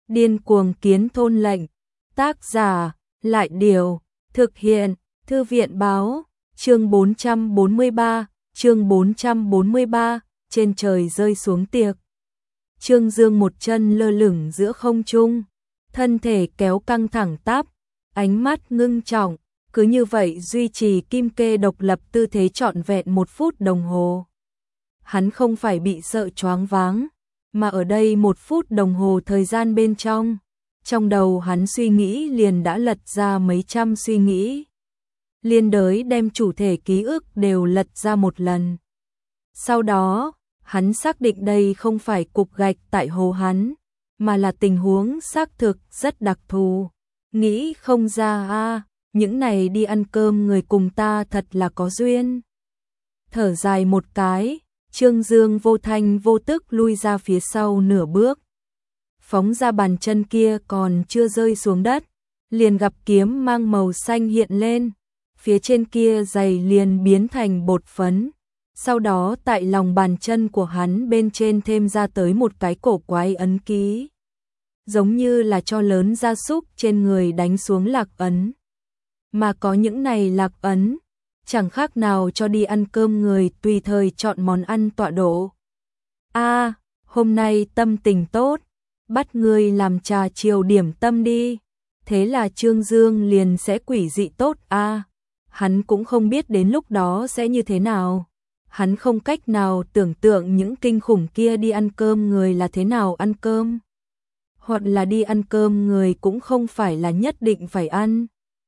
Điên cuồng kiến thôn lệnh. Tác giả, Lại Điều. Thực hiện, Thư viện Báo. Chương 443, trên trời rơi xuống tiệc. Trương Dương một chân lơ lửng giữa không trung, thân thể kéo căng thẳng tắp, ánh mắt ngưng trọng, cứ như vậy duy trì kim kê độc lập tư thế trọn vẹn 1 phút đồng hồ. Hắn không phải bị sợ choáng váng, mà ở đây 1 phút đồng hồ thời gian bên trong đầu hắn suy nghĩ liền đã lật ra mấy trăm suy nghĩ. Liên đới đem chủ thể ký ức đều lật ra một lần. Sau đó, hắn xác định đây không phải cục gạch tại hồ hắn, mà là tình huống xác thực rất đặc thù. Nghĩ không ra những này đi ăn cơm người cùng ta thật là có duyên. Thở dài một cái, Trương Dương vô thanh vô tức lui ra phía sau nửa bước. Phóng ra bàn chân kia còn chưa rơi xuống đất, liền gặp kiếm mang màu xanh hiện lên, phía trên kia giày liền biến thành bột phấn. Sau đó tại lòng bàn chân của hắn bên trên thêm ra tới một cái cổ quái ấn ký, giống như là cho lớn gia súc trên người đánh xuống lạc ấn. Mà có những này lạc ấn, chẳng khác nào cho đi ăn cơm người tùy thời chọn món ăn tọa độ. Hôm nay tâm tình tốt, bắt ngươi làm trà chiều điểm tâm đi. Thế là Trương Dương liền sẽ quỷ dị tốt hắn cũng không biết đến lúc đó sẽ như thế nào. Hắn không cách nào tưởng tượng những kinh khủng kia đi ăn cơm người là thế nào ăn cơm. Hoặc là đi ăn cơm người cũng không phải là nhất định phải ăn.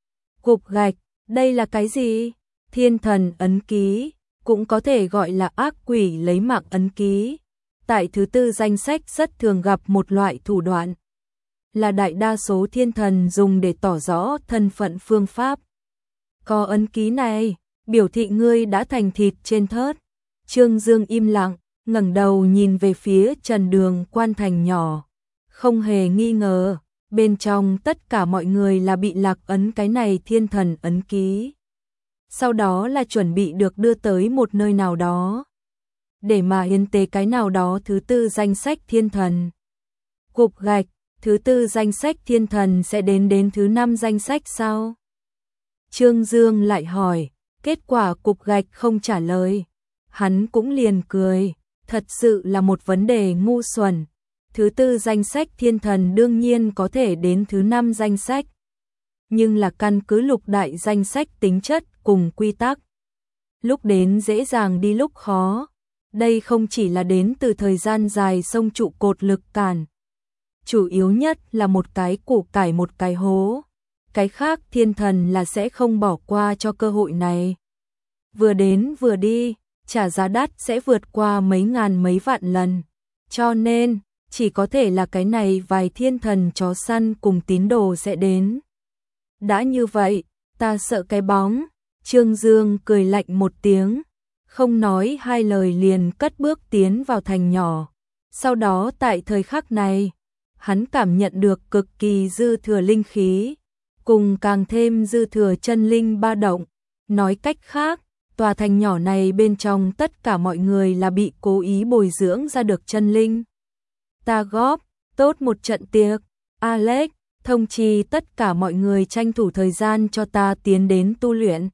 Cục gạch, đây là cái gì? Thiên thần ấn ký, cũng có thể gọi là ác quỷ lấy mạng ấn ký. Tại thứ tư danh sách rất thường gặp một loại thủ đoạn, là đại đa số thiên thần dùng để tỏ rõ thân phận phương pháp. Có ấn ký này, biểu thị ngươi đã thành thịt trên thớt. Trương Dương im lặng, ngẩng đầu nhìn về phía trần đường quan thành nhỏ. Không hề nghi ngờ, bên trong tất cả mọi người là bị lạc ấn cái này thiên thần ấn ký. Sau đó là chuẩn bị được đưa tới một nơi nào đó, để mà hiến tế cái nào đó thứ tư danh sách thiên thần. Cục gạch, thứ tư danh sách thiên thần sẽ đến thứ 5 danh sách sao? Trương Dương lại hỏi, kết quả cục gạch không trả lời. Hắn cũng liền cười, thật sự là một vấn đề ngu xuẩn. Thứ tư danh sách thiên thần đương nhiên có thể đến thứ 5 danh sách, nhưng là căn cứ lục đại danh sách tính chất cùng quy tắc. Lúc đến dễ dàng đi lúc khó. Đây không chỉ là đến từ thời gian dài sông trụ cột lực cản. Chủ yếu nhất là một cái củ cải một cái hố. Cái khác thiên thần là sẽ không bỏ qua cho cơ hội này. Vừa đến vừa đi, trả giá đắt sẽ vượt qua mấy ngàn mấy vạn lần. Cho nên, chỉ có thể là cái này vài thiên thần chó săn cùng tín đồ sẽ đến. Đã như vậy, ta sợ cái bóng. Trương Dương cười lạnh một tiếng, không nói hai lời liền cất bước tiến vào thành nhỏ. Sau đó tại thời khắc này, hắn cảm nhận được cực kỳ dư thừa linh khí, cùng càng thêm dư thừa chân linh ba động. Nói cách khác, tòa thành nhỏ này bên trong tất cả mọi người là bị cố ý bồi dưỡng ra được chân linh. Ta góp tốt một trận tiệc. Alex, thông trì tất cả mọi người tranh thủ thời gian cho ta tiến đến tu luyện.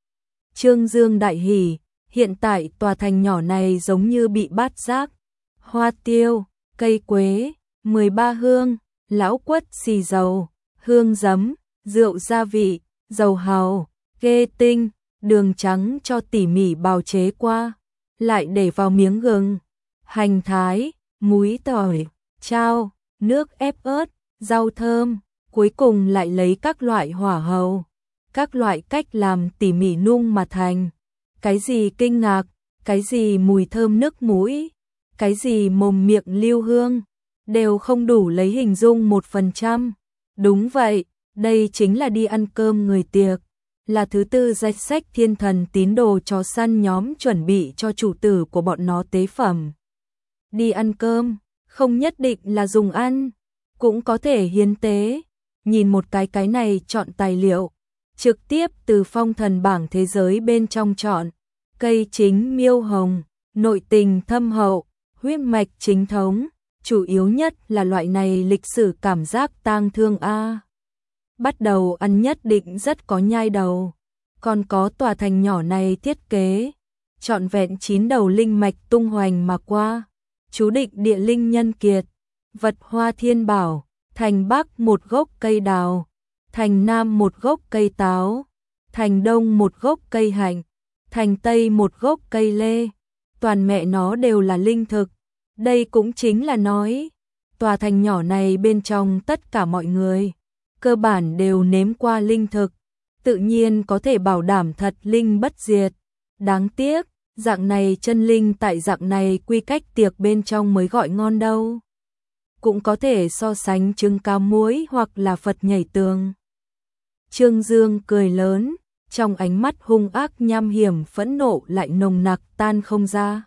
Trương Dương đại hỉ, hiện tại tòa thành nhỏ này giống như bị bát giác. Hoa tiêu, cây quế, 13 hương, lão quất xì dầu, hương giấm, rượu gia vị, dầu hào, ghê tinh, đường trắng cho tỉ mỉ bào chế qua, lại để vào miếng gừng, hành thái, múi tỏi, chao, nước ép ớt, rau thơm, cuối cùng lại lấy các loại hỏa hầu, các loại cách làm tỉ mỉ nung mà thành. Cái gì kinh ngạc, cái gì mùi thơm nước mũi, cái gì mồm miệng lưu hương, đều không đủ lấy hình dung 1%. Đúng vậy, đây chính là đi ăn cơm người tiệc, là thứ tư danh sách thiên thần tín đồ chó săn nhóm chuẩn bị cho chủ tử của bọn nó tế phẩm. Đi ăn cơm, không nhất định là dùng ăn, cũng có thể hiến tế. Nhìn một cái này chọn tài liệu, trực tiếp từ phong thần bảng thế giới bên trong chọn. Cây chính miêu hồng, nội tình thâm hậu, huyết mạch chính thống, chủ yếu nhất là loại này lịch sử cảm giác tang thương a. Bắt đầu ăn nhất định rất có nhai đầu, còn có tòa thành nhỏ này thiết kế, trọn vẹn 9 đầu linh mạch tung hoành mà qua, chú định địa linh nhân kiệt, vật hoa thiên bảo, thành Bắc một gốc cây đào, thành Nam một gốc cây táo, thành Đông một gốc cây hạnh, thành Tây một gốc cây lê, toàn mẹ nó đều là linh thực. Đây cũng chính là nói, tòa thành nhỏ này bên trong tất cả mọi người, cơ bản đều nếm qua linh thực, tự nhiên có thể bảo đảm thật linh bất diệt. Đáng tiếc, dạng này chân linh tại dạng này quy cách tiệc bên trong mới gọi ngon đâu. Cũng có thể so sánh trứng cá muối hoặc là Phật nhảy tường. Trương Dương cười lớn, trong ánh mắt hung ác nham hiểm phẫn nộ lại nồng nặc tan không ra.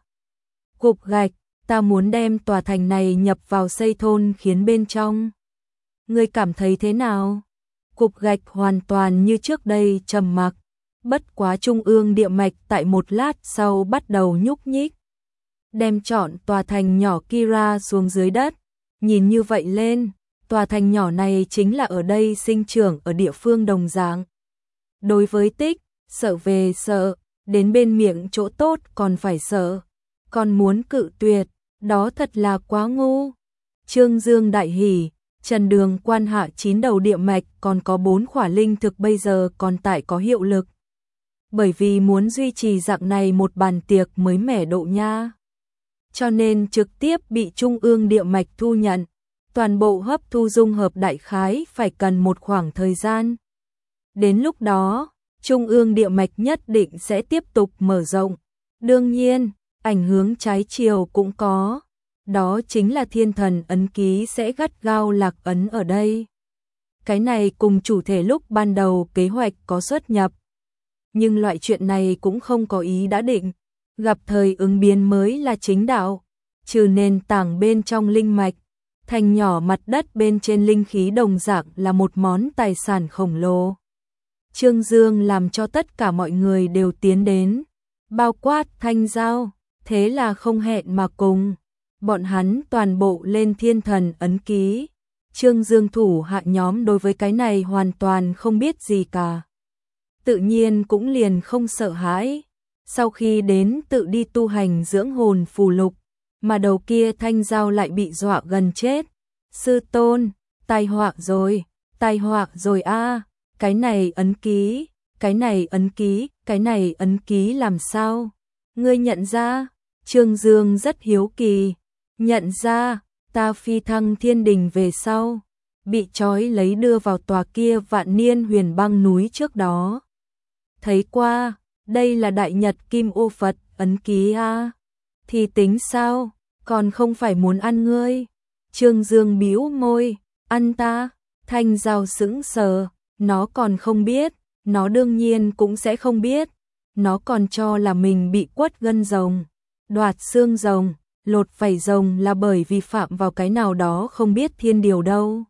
Cục gạch, ta muốn đem tòa thành này nhập vào xây thôn khiến bên trong. Ngươi cảm thấy thế nào? Cục gạch hoàn toàn như trước đây trầm mặc, bất quá trung ương địa mạch tại một lát sau bắt đầu nhúc nhích. Đem trọn tòa thành nhỏ Kira xuống dưới đất, nhìn như vậy lên, tòa thành nhỏ này chính là ở đây sinh trưởng ở địa phương đồng dạng. Đối với Tích, sợ về sợ, đến bên miệng chỗ tốt còn phải sợ, còn muốn cự tuyệt, đó thật là quá ngu. Trương Dương đại hỉ, Trần Đường quan hạ 9 đầu địa mạch còn có 4 khỏa linh thực bây giờ còn tại có hiệu lực. Bởi vì muốn duy trì dạng này một bàn tiệc mới mẻ độ nha, cho nên trực tiếp bị trung ương địa mạch thu nhận, toàn bộ hấp thu dung hợp đại khái phải cần một khoảng thời gian. Đến lúc đó, trung ương địa mạch nhất định sẽ tiếp tục mở rộng. Đương nhiên, ảnh hưởng trái chiều cũng có, đó chính là thiên thần ấn ký sẽ gắt gao lạc ấn ở đây. Cái này cùng chủ thể lúc ban đầu kế hoạch có xuất nhập, nhưng loại chuyện này cũng không có ý đã định, gặp thời ứng biến mới là chính đạo. Trừ nền tảng bên trong linh mạch, thành nhỏ mặt đất bên trên linh khí đồng dạng là một món tài sản khổng lồ. Trương Dương làm cho tất cả mọi người đều tiến đến, bao quát Thanh Giao, thế là không hẹn mà cùng. Bọn hắn toàn bộ lên thiên thần ấn ký. Trương Dương thủ hạ nhóm đối với cái này hoàn toàn không biết gì cả, tự nhiên cũng liền không sợ hãi. Sau khi đến tự đi tu hành dưỡng hồn phù lục, mà đầu kia Thanh Giao lại bị dọa gần chết. Sư tôn, tai họa rồi a, cái này ấn ký, cái này ấn ký, cái này ấn ký làm sao? Ngươi nhận ra? Trương Dương rất hiếu kỳ. Nhận ra, ta phi thăng thiên đình về sau, bị trói lấy đưa vào tòa kia vạn niên huyền băng núi trước đó. Thấy qua, đây là đại nhật kim ô Phật ấn ký a. Thì tính sao, còn không phải muốn ăn ngươi. Trương Dương bĩu môi, ăn ta. Thanh Giao sững sờ, nó còn không biết, nó đương nhiên cũng sẽ không biết. Nó còn cho là mình bị quất gân rồng, đoạt xương rồng, lột vảy rồng là bởi vì phạm vào cái nào đó không biết thiên điều đâu.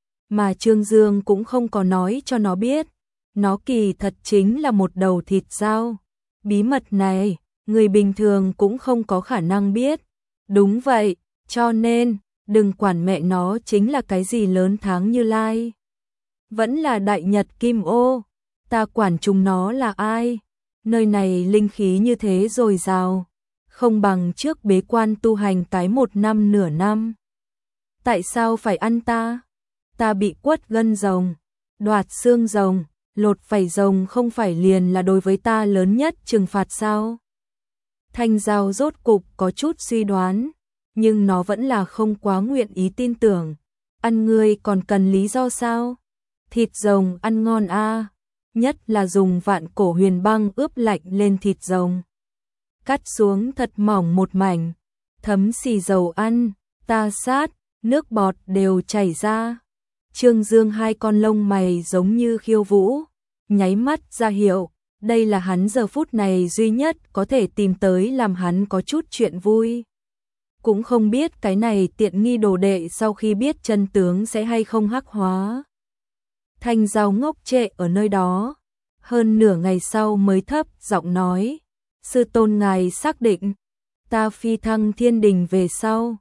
Mà Trương Dương cũng không có nói cho nó biết, nó kỳ thật chính là một đầu thịt dao. Bí mật này, người bình thường cũng không có khả năng biết. Đúng vậy, cho nên, đừng quản mẹ nó chính là cái gì lớn tháng Như Lai, vẫn là đại nhật kim ô, ta quản chúng nó là ai. Nơi này linh khí như thế dồi dào, không bằng trước bế quan tu hành cái 1 năm nửa năm. Tại sao phải ăn ta? Ta bị quất gân rồng, đoạt xương rồng, lột vảy rồng không phải liền là đối với ta lớn nhất trừng phạt sao? Thanh Giao rốt cục có chút suy đoán, nhưng nó vẫn là không quá nguyện ý tin tưởng. Ăn ngươi còn cần lý do sao? Thịt rồng ăn ngon a, nhất là dùng vạn cổ huyền băng ướp lạnh lên thịt rồng, cắt xuống thật mỏng một mảnh, thấm xì dầu ăn, ta sát, nước bọt đều chảy ra. Trương Dương hai con lông mày giống như khiêu vũ, nháy mắt ra hiệu, đây là hắn giờ phút này duy nhất có thể tìm tới làm hắn có chút chuyện vui. Cũng không biết cái này tiện nghi đồ đệ sau khi biết chân tướng sẽ hay không hắc hóa. Thanh Giao ngốc trệ ở nơi đó, hơn nửa ngày sau mới thấp giọng nói, sư tôn ngài xác định, ta phi thăng thiên đình về sau,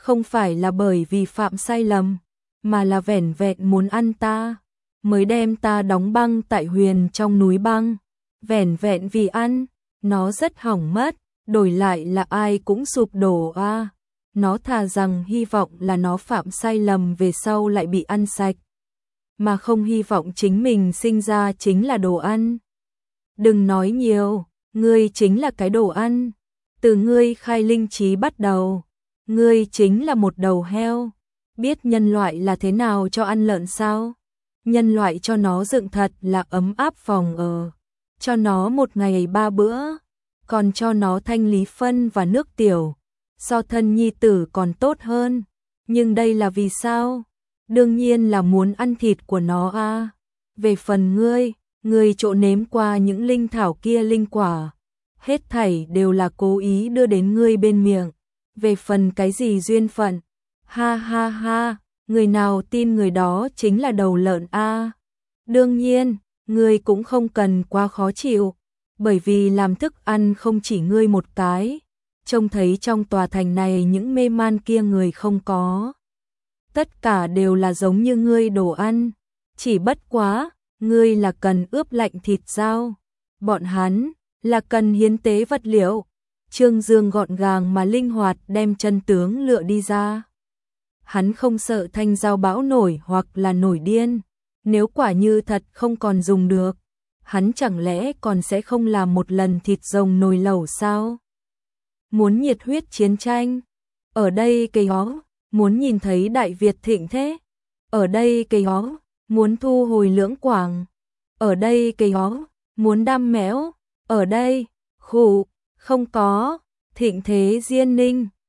không phải là bởi vì phạm sai lầm, mà là vẻn vẹn muốn ăn ta, mới đem ta đóng băng tại huyền trong núi băng, vẻn vẹn vì ăn, nó rất hỏng mất, đổi lại là ai cũng sụp đổ a. Nó thà rằng hy vọng là nó phạm sai lầm về sau lại bị ăn sạch, mà không hy vọng chính mình sinh ra chính là đồ ăn. Đừng nói nhiều, ngươi chính là cái đồ ăn. Từ ngươi khai linh trí bắt đầu, ngươi chính là một đầu heo. Biết nhân loại là thế nào cho ăn lợn sao? Nhân loại cho nó dựng thật là ấm áp phòng ở, cho nó một ngày 3 bữa, còn cho nó thanh lý phân và nước tiểu, so thân nhi tử còn tốt hơn. Nhưng đây là vì sao? Đương nhiên là muốn ăn thịt của nó a. Về phần ngươi chỗ nếm qua những linh thảo kia linh quả, hết thảy đều là cố ý đưa đến ngươi bên miệng. Về phần cái gì duyên phận, ha ha ha, người nào tin người đó chính là đầu lợn a. Đương nhiên, ngươi cũng không cần quá khó chịu, bởi vì làm thức ăn không chỉ ngươi một cái, trông thấy trong tòa thành này những mê man kia người không có. Tất cả đều là giống như ngươi đồ ăn, chỉ bất quá, ngươi là cần ướp lạnh thịt dao, bọn hắn là cần hiến tế vật liệu. Trương Dương gọn gàng mà linh hoạt đem chân tướng lựa đi ra. Hắn không sợ thanh dao bão nổi hoặc là nổi điên, nếu quả như thật không còn dùng được, hắn chẳng lẽ còn sẽ không làm một lần thịt rồng nồi lẩu sao? Muốn nhiệt huyết chiến tranh, ở đây cây hó, muốn nhìn thấy Đại Việt thịnh thế, ở đây cây hó, muốn thu hồi Lưỡng Quảng, ở đây cây hó, muốn đam mẽo, ở đây, khủ, không có, thịnh thế Diên Ninh,